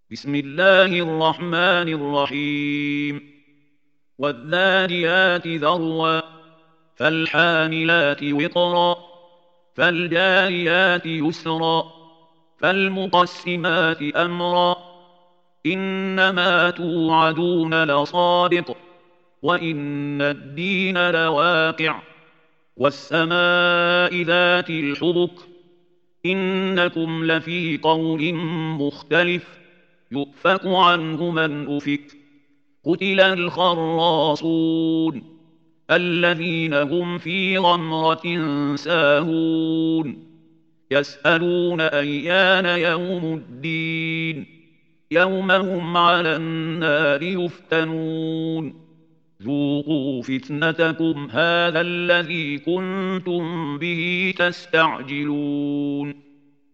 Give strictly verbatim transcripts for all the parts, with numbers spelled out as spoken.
بسم الله الرحمن الرحيم والذاريات ذروا فالحاملات وقرا فالجاريات يسرا فالمقسمات أمرا إنما توعدون لصادق وإن الدين لواقع والسماء ذات الحبك إنكم لفي قول مختلف يؤفك عنه من أفك قتل الخراصون الذين هم في غمرة ساهون يسألون أيان يوم الدين يوم هم على النار يفتنون ذوقوا فتنتكم هذا الذي كنتم به تستعجلون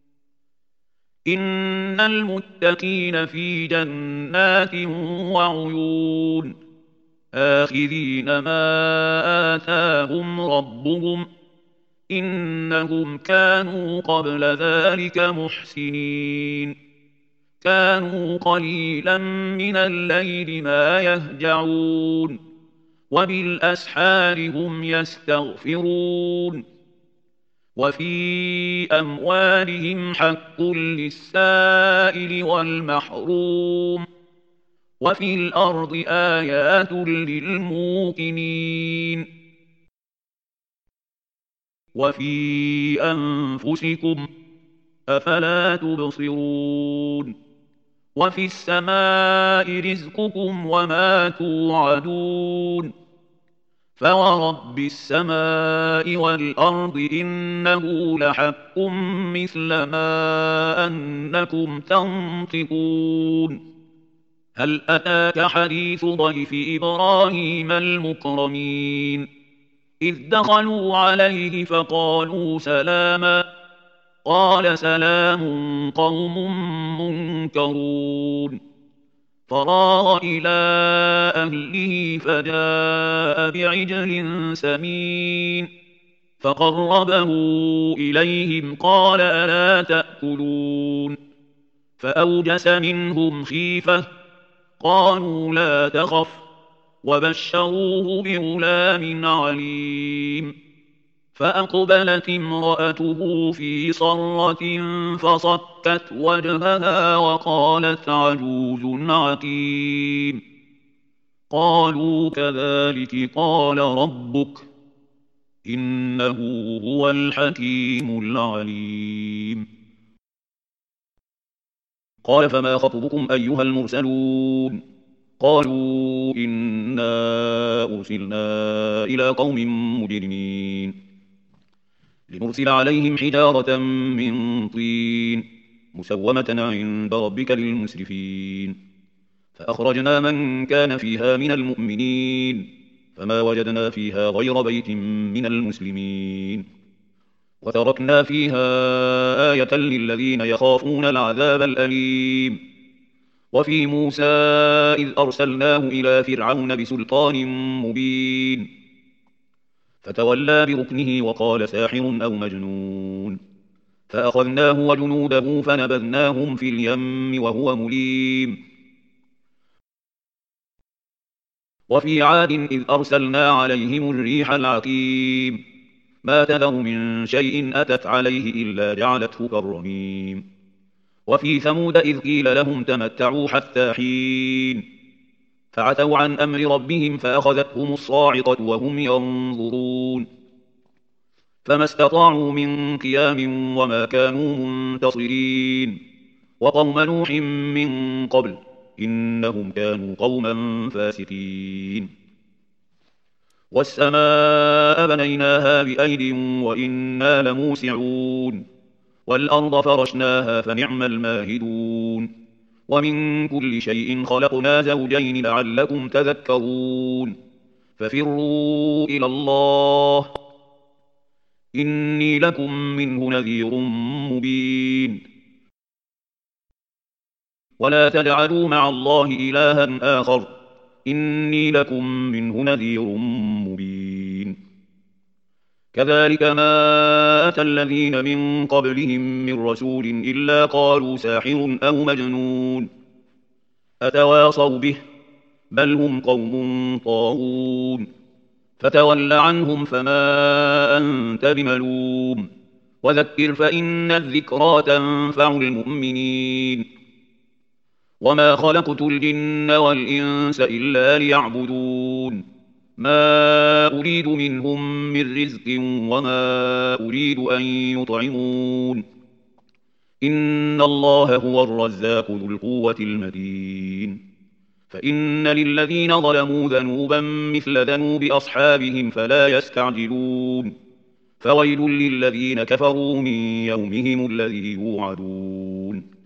إن المتقين في جنات وعيون آخذين ما آتاهم ربهم إنهم كانوا قبل ذلك محسنين كانوا قليلا من الليل ما يهجعون وبالأسحار هم يستغفرون وفي أموالهم حق للسائل والمحروم وفي الأرض آيات للموقنين وفي أنفسكم أفلا تبصرون وفي السماء رزقكم وما توعدون فورب السماء والأرض إنه لحق مثل ما أنكم تنطقون هل أتاك حديث ضيف إبراهيم المكرمين إذ دخلوا عليه فقالوا سلاما قال سلام قوم منكرون فراغ إلى أهله فجاء بعجل سمين فقربه إليهم قال ألا تأكلون فأوجس منهم خيفة قالوا لا تخف وبشروه بغلام عليم فأقبلت امرأته في صرة فصكت وجهها وقالت عجوز عقيم قالوا كذلك قال ربك إنه هو الحكيم العليم قال فما خطبكم أيها المرسلون قالوا إنا أرسلنا إلى قوم مجرمين لنرسل عليهم حجارة من طين مسومة عند ربك للمسرفين فأخرجنا من كان فيها من المؤمنين فما وجدنا فيها غير بيت من المسلمين وتركنا فيها آية للذين يخافون العذاب الأليم وفي موسى إذ أرسلناه إلى فرعون بسلطان مبين فتولى بركنه وقال ساحر أو مجنون فأخذناه وجنوده فنبذناهم في اليم وهو مليم وفي عاد إذ أرسلنا عليهم الريح العقيم ما تذر من شيء أتت عليه إلا جعلته كالرميم وفي ثمود إذ قيل لهم تمتعوا حتى حين فعتوا عن أمر ربهم فأخذتهم الصاعقة وهم ينظرون فما استطاعوا من قيام وما كانوا منتصرين وقوم نوح من قبل إنهم كانوا قوما فاسقين والسماء بنيناها بأيد وإنا لموسعون والأرض فرشناها فنعم الماهدون ومن كل شيء خلقنا زوجين لعلكم تذكرون ففروا إلى الله إني لكم منه نذير مبين ولا تجعلوا مع الله إلها آخر إني لكم منه نذير مبين كذلك ما أتى الذين من قبلهم من رسول إلا قالوا ساحر أو مجنون أتواصوا به بل هم قوم طاغون فتول عنهم فما أنت بملوم وذكر فإن الذكرى تنفع المؤمنين وما خلقت الجن والإنس إلا ليعبدون ما أريد منهم من رزق وما أريد أن يطعمون إن الله هو الرزاق ذو القوة المتين فإن للذين ظلموا ذنوبا مثل ذنوب أصحابهم فلا يستعجلون فويل للذين كفروا من يومهم الذي يوعدون